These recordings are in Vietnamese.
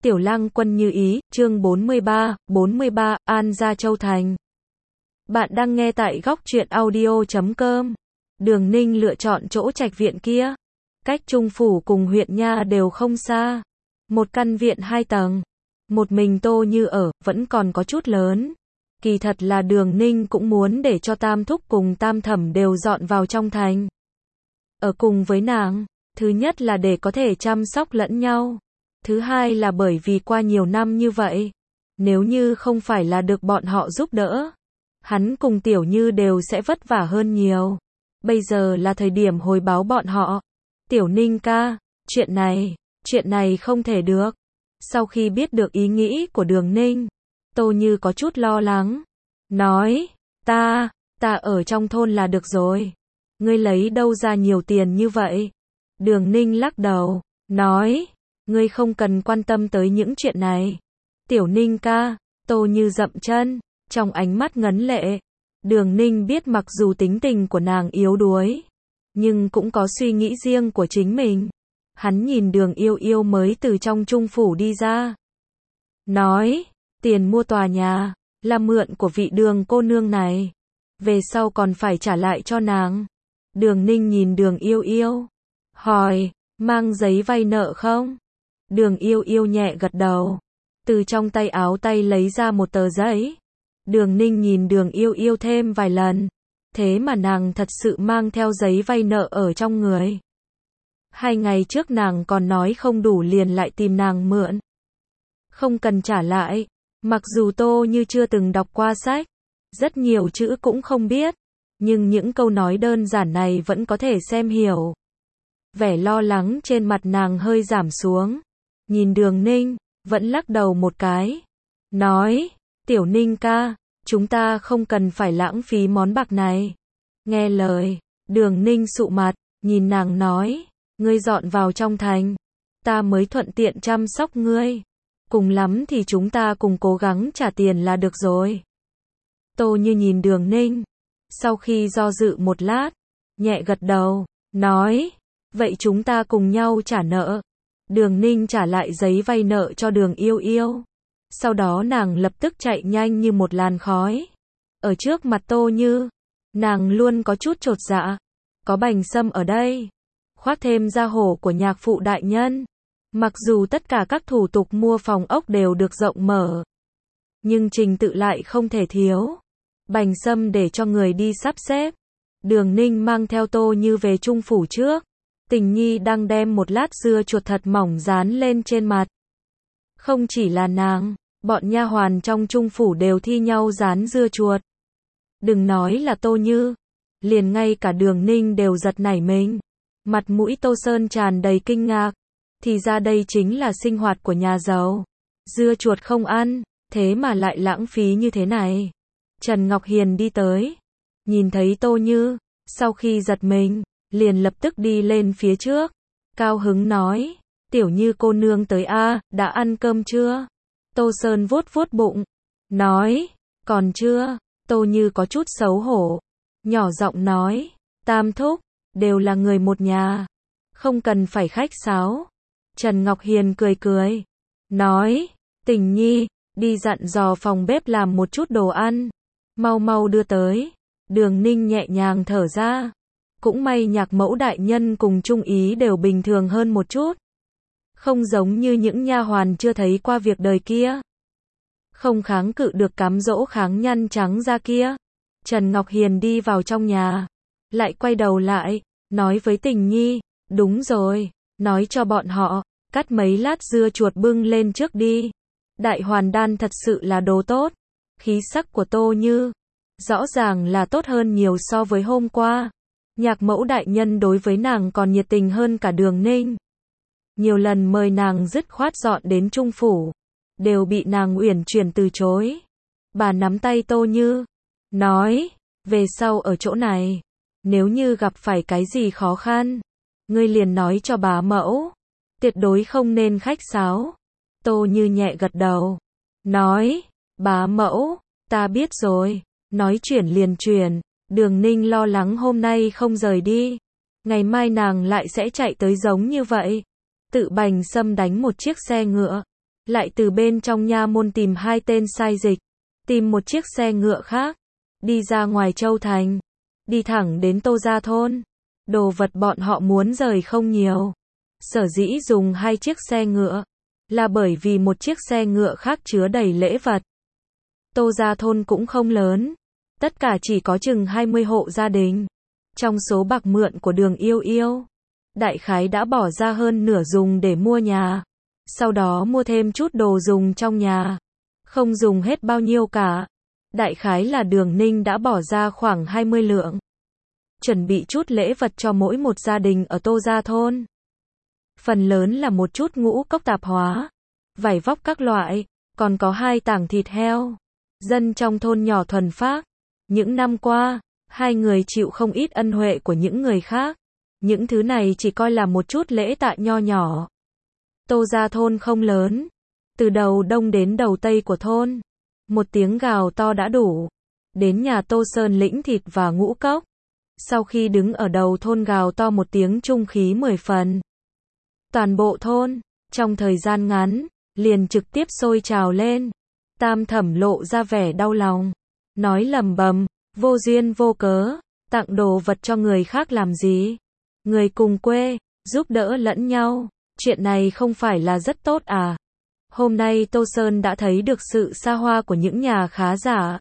Tiểu Lang Quân như ý, chương 43, An Gia Châu Thành. Bạn đang nghe tại góc truyện audio.com. Đường Ninh lựa chọn chỗ trạch viện kia. Cách Trung Phủ cùng huyện Nha đều không xa. Một căn viện 2 tầng. Một mình Tô Như ở, vẫn còn có chút lớn. Kỳ thật là Đường Ninh cũng muốn để cho Tam Thúc cùng Tam Thẩm đều dọn vào trong thành. Ở cùng với nàng, thứ nhất là để có thể chăm sóc lẫn nhau. Thứ hai là bởi vì qua nhiều năm như vậy, nếu như không phải là được bọn họ giúp đỡ, hắn cùng Tiểu Như đều sẽ vất vả hơn nhiều. Bây giờ là thời điểm hồi báo bọn họ. Tiểu Ninh ca, chuyện này không thể được. Sau khi biết được ý nghĩ của Đường Ninh, Tô Như có chút lo lắng. Nói, ta ở trong thôn là được rồi. Ngươi lấy đâu ra nhiều tiền như vậy? Đường Ninh lắc đầu, nói, ngươi không cần quan tâm tới những chuyện này. Tiểu Ninh ca, Tô Như dậm chân, trong ánh mắt ngấn lệ. Đường Ninh biết mặc dù tính tình của nàng yếu đuối, nhưng cũng có suy nghĩ riêng của chính mình. Hắn nhìn Đường Yêu Yêu mới từ trong Trung Phủ đi ra. Nói, tiền mua tòa nhà, là mượn của vị Đường cô nương này. Về sau còn phải trả lại cho nàng. Đường Ninh nhìn Đường Yêu Yêu, hỏi, mang giấy vay nợ không? Đường Yêu Yêu nhẹ gật đầu, từ trong tay áo tay lấy ra một tờ giấy. Đường Ninh nhìn Đường Yêu Yêu thêm vài lần, thế mà nàng thật sự mang theo giấy vay nợ ở trong người. 2 ngày trước nàng còn nói không đủ liền lại tìm nàng mượn. Không cần trả lại, mặc dù Tô Như chưa từng đọc qua sách, rất nhiều chữ cũng không biết, nhưng những câu nói đơn giản này vẫn có thể xem hiểu. Vẻ lo lắng trên mặt nàng hơi giảm xuống. Nhìn Đường Ninh, vẫn lắc đầu một cái. Nói, Tiểu Ninh ca, chúng ta không cần phải lãng phí món bạc này. Nghe lời, Đường Ninh sụ mặt, nhìn nàng nói, ngươi dọn vào trong thành, ta mới thuận tiện chăm sóc ngươi. Cùng lắm thì chúng ta cùng cố gắng trả tiền là được rồi. Tô Như nhìn Đường Ninh, sau khi do dự một lát, nhẹ gật đầu, nói, vậy chúng ta cùng nhau trả nợ. Đường Ninh trả lại giấy vay nợ cho Đường Yêu Yêu. Sau đó nàng lập tức chạy nhanh như một làn khói. Ở trước mặt Tô Như, nàng luôn có chút chột dạ. Có Bành Sâm ở đây, khoác thêm da hổ của nhạc phụ đại nhân. Mặc dù tất cả các thủ tục mua phòng ốc đều được rộng mở, nhưng trình tự lại không thể thiếu. Bành Sâm để cho người đi sắp xếp. Đường Ninh mang theo Tô Như về Trung Phủ trước. Tình Nhi đang đem một lát dưa chuột thật mỏng dán lên trên mặt. Không chỉ là nàng, bọn nha hoàn trong Trung Phủ đều thi nhau dán dưa chuột. Đừng nói là Tô Như, liền ngay cả Đường Ninh đều giật nảy mình. Mặt mũi Tô Sơn tràn đầy kinh ngạc. Thì ra đây chính là sinh hoạt của nhà giàu. Dưa chuột không ăn, thế mà lại lãng phí như thế này. Trần Ngọc Hiền đi tới, nhìn thấy Tô Như, sau khi giật mình, liền lập tức đi lên phía trước, cao hứng nói, Tiểu Như cô nương tới a, đã ăn cơm chưa? Tô Sơn vuốt vuốt bụng, nói, còn chưa. Tô Như có chút xấu hổ, nhỏ giọng nói, Tam thúc, đều là người một nhà, không cần phải khách sáo. Trần Ngọc Hiền cười cười, nói, Tình Nhi, đi dặn dò phòng bếp làm một chút đồ ăn, mau mau đưa tới. Đường Ninh nhẹ nhàng thở ra. Cũng may nhạc mẫu đại nhân cùng Trung Ý đều bình thường hơn một chút. Không giống như những nha hoàn chưa thấy qua việc đời kia. Không kháng cự được cám dỗ kháng nhăn trắng da kia. Trần Ngọc Hiền đi vào trong nhà, lại quay đầu lại, nói với Tình Nhi, đúng rồi, nói cho bọn họ, cắt mấy lát dưa chuột bưng lên trước đi. Đại hoàn đan thật sự là đồ tốt. Khí sắc của Tô Như, rõ ràng là tốt hơn nhiều so với hôm qua. Nhạc mẫu đại nhân đối với nàng còn nhiệt tình hơn cả Đường Ninh. Nhiều lần mời nàng dứt khoát dọn đến Trung Phủ, đều bị nàng uyển chuyển từ chối. Bà nắm tay Tô Như, nói, về sau ở chỗ này, nếu như gặp phải cái gì khó khăn, ngươi liền nói cho bá mẫu, tuyệt đối không nên khách sáo. Tô Như nhẹ gật đầu, nói, bá mẫu, ta biết rồi. Nói chuyển liền chuyển. Đường Ninh lo lắng hôm nay không rời đi, ngày mai nàng lại sẽ chạy tới giống như vậy. Tự Bành Sâm đánh một chiếc xe ngựa, lại từ bên trong nha môn tìm hai tên sai dịch, tìm một chiếc xe ngựa khác, đi ra ngoài Châu Thành, đi thẳng đến Tô Gia thôn. Đồ vật bọn họ muốn rời không nhiều. Sở dĩ dùng hai chiếc xe ngựa, là bởi vì một chiếc xe ngựa khác chứa đầy lễ vật. Tô Gia thôn cũng không lớn, tất cả chỉ có chừng 20 hộ gia đình. Trong số bạc mượn của Đường Yêu Yêu, đại khái đã bỏ ra hơn nửa dùng để mua nhà. Sau đó mua thêm chút đồ dùng trong nhà. Không dùng hết bao nhiêu cả. Đại khái là Đường Ninh đã bỏ ra khoảng 20 lượng. Chuẩn bị chút lễ vật cho mỗi một gia đình ở Tô Gia thôn. Phần lớn là một chút ngũ cốc tạp hóa, vải vóc các loại, còn có 2 tảng thịt heo. Dân trong thôn nhỏ thuần phác. Những năm qua, hai người chịu không ít ân huệ của những người khác. Những thứ này chỉ coi là một chút lễ tạ nho nhỏ. Tô Gia thôn không lớn. Từ đầu đông đến đầu tây của thôn, một tiếng gào to đã đủ. Đến nhà Tô Sơn lĩnh thịt và ngũ cốc. Sau khi đứng ở đầu thôn gào to một tiếng trung khí 10 phần. Toàn bộ thôn, trong thời gian ngắn, liền trực tiếp sôi trào lên. Tam Thẩm lộ ra vẻ đau lòng, nói lầm bầm, vô duyên vô cớ, tặng đồ vật cho người khác làm gì? Người cùng quê, giúp đỡ lẫn nhau, chuyện này không phải là rất tốt à? Hôm nay Tô Sơn đã thấy được sự xa hoa của những nhà khá giả.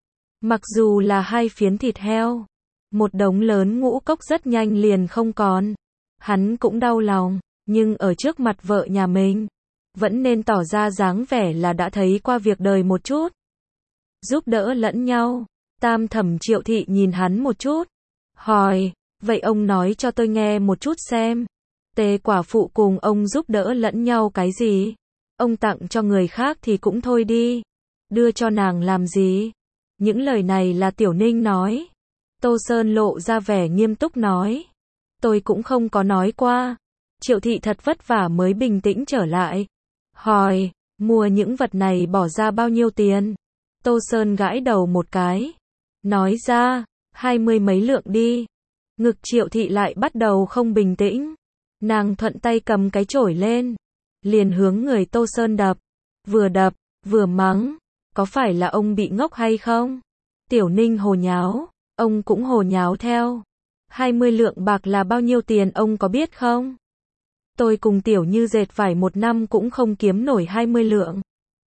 Mặc dù là 2 phiến thịt heo, một đống lớn ngũ cốc rất nhanh liền không còn. Hắn cũng đau lòng, nhưng ở trước mặt vợ nhà mình, vẫn nên tỏ ra dáng vẻ là đã thấy qua việc đời một chút. Giúp đỡ lẫn nhau. Tam Thẩm Triệu Thị nhìn hắn một chút, hỏi, vậy ông nói cho tôi nghe một chút xem. Tề quả phụ cùng ông giúp đỡ lẫn nhau cái gì? Ông tặng cho người khác thì cũng thôi đi. Đưa cho nàng làm gì? Những lời này là Tiểu Ninh nói. Tô Sơn lộ ra vẻ nghiêm túc nói. Tôi cũng không có nói qua. Triệu Thị thật vất vả mới bình tĩnh trở lại. Hỏi, mua những vật này bỏ ra bao nhiêu tiền? Tô Sơn gãi đầu một cái. Nói ra, 20 mấy lượng đi. Ngực Triệu Thị lại bắt đầu không bình tĩnh. Nàng thuận tay cầm cái chổi lên, liền hướng người Tô Sơn đập. Đập, vừa mắng. Có phải là ông bị ngốc hay không? Tiểu Ninh hồ nháo, ông cũng hồ nháo theo. 20 lượng bạc là bao nhiêu tiền ông có biết không? Tôi cùng Tiểu Như dệt vải 1 năm cũng không kiếm nổi 20 lượng.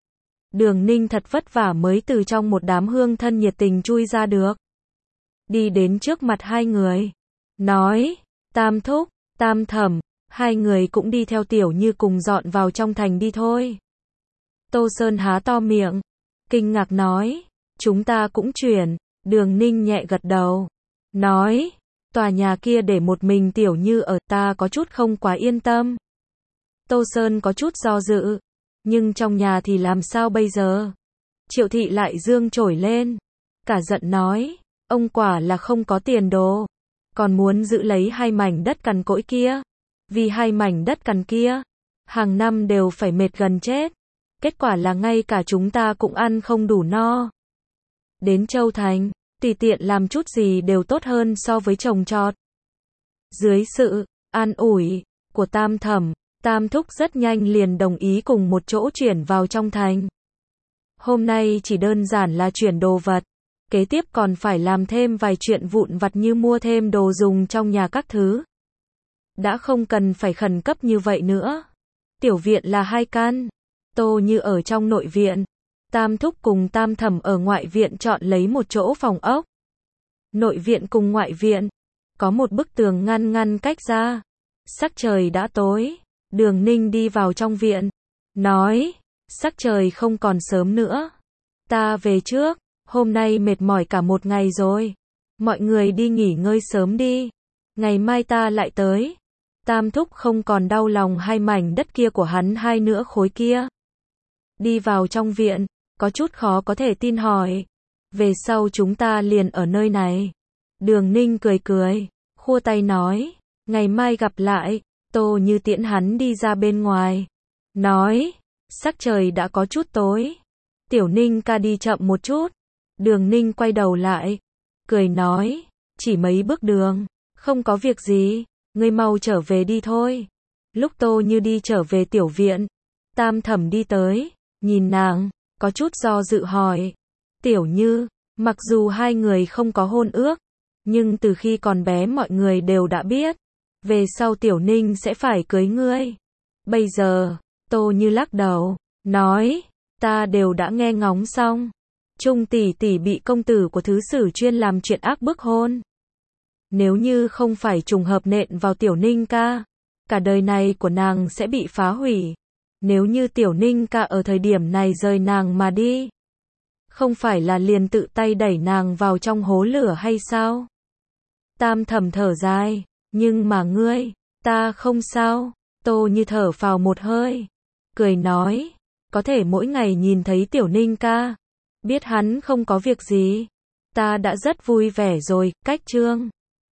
Đường Ninh thật vất vả mới từ trong một đám hương thân nhiệt tình chui ra được. Đi đến trước mặt hai người. Nói, Tam Thúc, Tam Thẩm, hai người cũng đi theo Tiểu Như cùng dọn vào trong thành đi thôi. Tô Sơn há to miệng, kinh ngạc nói, chúng ta cũng chuyển. Đường Ninh nhẹ gật đầu. Nói, tòa nhà kia để một mình Tiểu Như ở, ta có chút không quá yên tâm. Tô Sơn có chút do dự. Nhưng trong nhà thì làm sao bây giờ? Triệu Thị lại giương chổi lên. Cả giận nói, ông quả là không có tiền đồ. Còn muốn giữ lấy 2 mảnh đất cằn cỗi kia. Vì 2 mảnh đất cằn kia, hàng năm đều phải mệt gần chết. Kết quả là ngay cả chúng ta cũng ăn không đủ no. Đến Châu Thành, tùy tiện làm chút gì đều tốt hơn so với trồng trọt. Dưới sự an ủi của Tam Thẩm, Tam Thúc rất nhanh liền đồng ý cùng một chỗ chuyển vào trong thành. Hôm nay chỉ đơn giản là chuyển đồ vật, kế tiếp còn phải làm thêm vài chuyện vụn vặt như mua thêm đồ dùng trong nhà các thứ. Đã không cần phải khẩn cấp như vậy nữa. Tiểu viện là 2 căn, Tô Như ở trong nội viện, Tam Thúc cùng Tam Thẩm ở ngoại viện chọn lấy một chỗ phòng ốc. Nội viện cùng ngoại viện, có một bức tường ngăn cách ra. Sắc trời đã tối. Đường Ninh đi vào trong viện, nói, sắc trời không còn sớm nữa. Ta về trước, hôm nay mệt mỏi cả một ngày rồi. Mọi người đi nghỉ ngơi sớm đi. Ngày mai ta lại tới. Tam Thúc không còn đau lòng 2 mảnh đất kia của hắn 2 nữa khối kia. Đi vào trong viện, có chút khó có thể tin hỏi. Về sau chúng ta liền ở nơi này. Đường Ninh cười, khua tay nói, ngày mai gặp lại. Tô Như tiễn hắn đi ra bên ngoài. Nói, sắc trời đã có chút tối. Tiểu Ninh ca đi chậm một chút. Đường Ninh quay đầu lại, cười nói, chỉ mấy bước đường, không có việc gì, ngươi mau trở về đi thôi. Lúc Tô Như đi trở về tiểu viện, Tam Thẩm đi tới, nhìn nàng, có chút do dự hỏi. Tiểu Như, mặc dù hai người không có hôn ước, nhưng từ khi còn bé mọi người đều đã biết, về sau Tiểu Ninh sẽ phải cưới ngươi. Bây giờ, Tô Như lắc đầu, nói, ta đều đã nghe ngóng xong. Trung tỷ tỷ bị công tử của thứ sử chuyên làm chuyện ác bức hôn. Nếu như không phải trùng hợp nện vào Tiểu Ninh ca, cả đời này của nàng sẽ bị phá hủy. Nếu như Tiểu Ninh ca ở thời điểm này rời nàng mà đi, không phải là liền tự tay đẩy nàng vào trong hố lửa hay sao? Tam Thẩm thở dài, nhưng mà ngươi, ta không sao. Tô Như thở phào một hơi, cười nói, có thể mỗi ngày nhìn thấy Tiểu Ninh ca, biết hắn không có việc gì, ta đã rất vui vẻ rồi. Cách chương